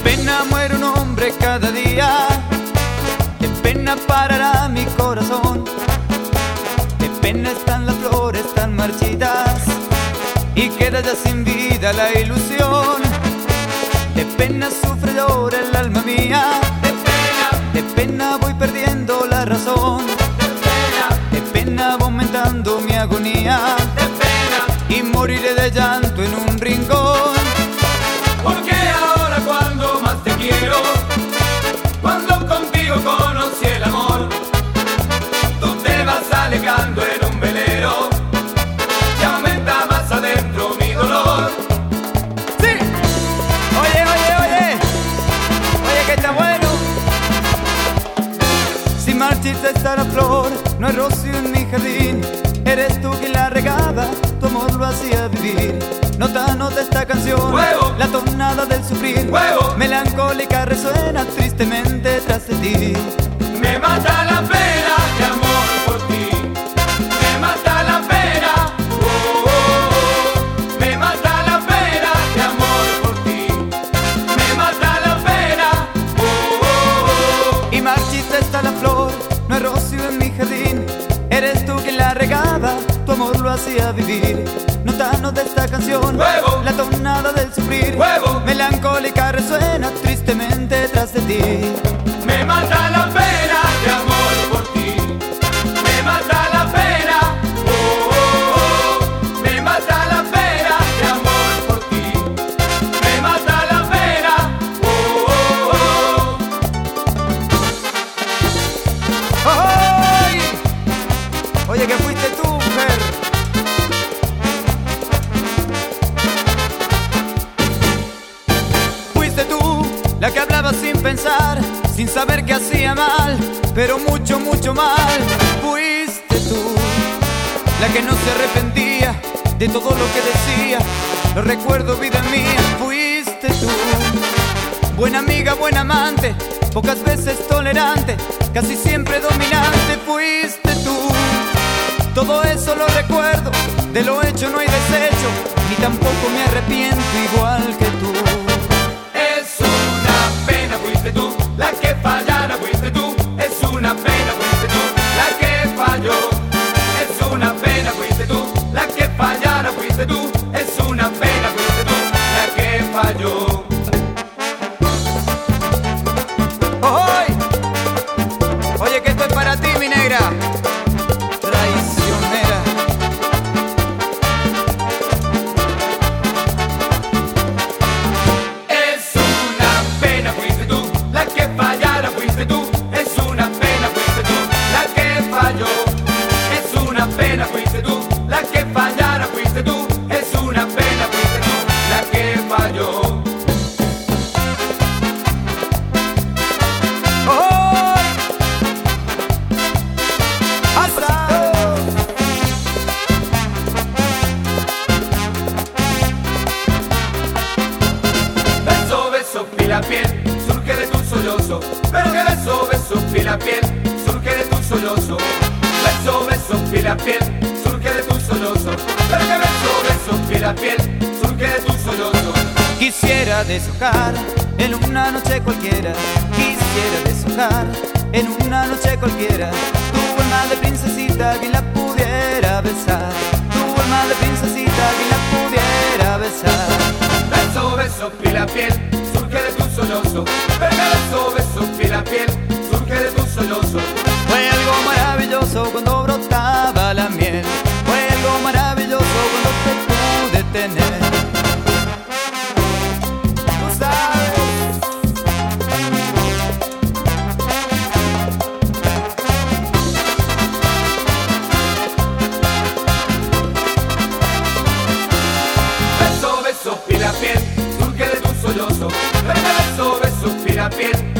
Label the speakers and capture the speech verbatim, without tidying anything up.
Speaker 1: pena muere un hombre cada día, qué pena parará mi corazón, qué pena están las flores tan marchitas y queda ya sin vida la ilusión. De pena sufre, llora el alma mía, de pena, de pena voy perdiendo la razón, de pena, de pena va aumentando mi agonía, de pena, y moriré de llanto en un rincón.
Speaker 2: Porque ahora cuando más te quiero, cuando contigo conocí el amor, tú te vas alejando en un velero y aumenta más adentro mi dolor.
Speaker 1: ¡Sí! Oye, oye, oye, oye que está bueno. Si marchita está la flor, no hay rocío en mi jardín, eres tú quien la regaba, tu amor lo hacía vivir. Nota, nota esta canción,
Speaker 2: ¡Huevo!
Speaker 1: La tonada del sufrir,
Speaker 2: ¡Huevo!
Speaker 1: Melancólica resuena tristemente tras de ti.
Speaker 2: Me mata la pena de amor por ti, me mata la pena, oh, oh, oh. Me mata la pena de amor por ti, me mata la pena, oh, oh, oh.
Speaker 1: Y marchita está la flor, no hay rocío en mi jardín, eres tú quien la regaba, tu amor lo hacía vivir. Nota, nota esta canción,
Speaker 2: ¡Huevo!
Speaker 1: La tonada del sufrir,
Speaker 2: ¡Huevo!
Speaker 1: Melancólica resuena tristemente tras de ti.
Speaker 2: Me mata la pena de amor por ti, me mata la pena, oh, oh, oh. Me mata la pena de amor por ti, me mata la pena, oh, oh, oh.
Speaker 1: ¡Ay! Oye, que fuiste tú, mujer. Fuiste tú la que hablaba sin pensar, sin saber que hacía mal, pero mucho, mucho mal. Fuiste tú la que no se arrepentía de todo lo que decía, lo recuerdo, vida mía. Fuiste tú, buena amiga, buena amante, pocas veces tolerante, casi siempre dominante. Fuiste tú, todo eso lo recuerdo, de lo hecho no hay desecho, ni tampoco me arrepiento igual que tú.
Speaker 2: Es una pena, fuiste tú la que fallara, fuiste tú. Es una pena, fuiste tú la que falló. Es una pena, fuiste tú la que fallara, fuiste tú. Es una pena, fuiste tú la que falló.
Speaker 1: ¡Oy! Oye, que esto es para ti, mi negra traicionera.
Speaker 2: Es una pena, fuiste tú la que fallara, fuiste tú. Es una pena, fuiste tú la que falló. Es una pena, fuiste tú la que fallara, fuiste tú. Es una pena, fuiste tú la que falló.
Speaker 1: ¡Oy! ¡Hasta!
Speaker 2: Beso, beso, pila piel, surge de tu sollozo. Pero que beso, beso, pila piel, surge de tu sollozo. Beso, beso, pila piel, surge de tu sollozo. Pero que beso, beso, pila piel, surge de tu sollozo.
Speaker 1: Quisiera deshojar en una noche cualquiera, quisiera deshojar en una noche cualquiera tu alma de princesita, quien la pudiera besar, tu alma de princesita, quien la pudiera besar.
Speaker 2: Beso, beso, pila piel, surge de tu sollozo. Pero que beso, beso, pila piel, surge de tu sollozo.
Speaker 1: Fue algo maravilloso cuando brotaba la miel, fue algo maravilloso cuando te pude tener. Tú sabes.
Speaker 2: Beso, beso, pila piel, surge de tu sollozo. Pero que beso, beso, pila piel,